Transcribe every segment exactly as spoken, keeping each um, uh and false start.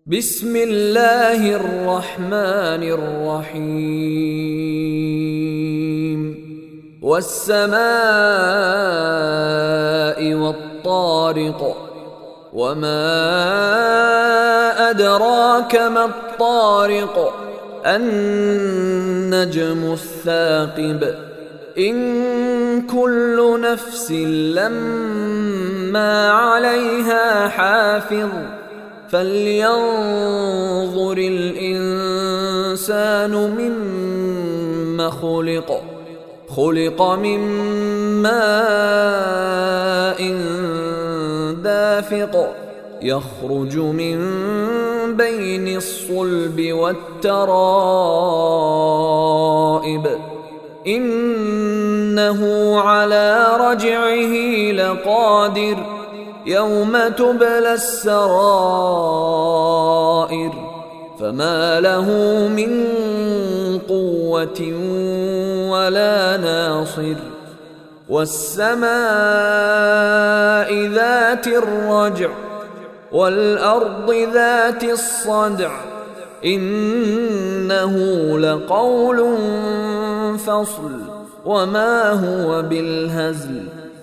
بسم الله الرحمن الرحيم والسماء والطارق وما أدراك ما الطارق النجم الثاقب إن كل نفس لما عليها حافظ فلينظر الإنسان مما خلق خلق من ماء دافق يخرج من بين الصلب والترائب إنه على رجعه لقادر يوم تبلى السرائر فما له من قوة ولا ناصر والسماء ذات الرجع والأرض ذات الصدع إنه لقول فصل وما هو بالهزل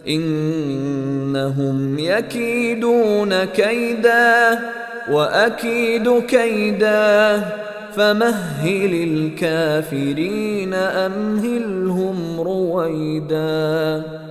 إنهم يكيدون كيدا وأكيد كيدا فمهل الكافرين أمهلهم رويدا.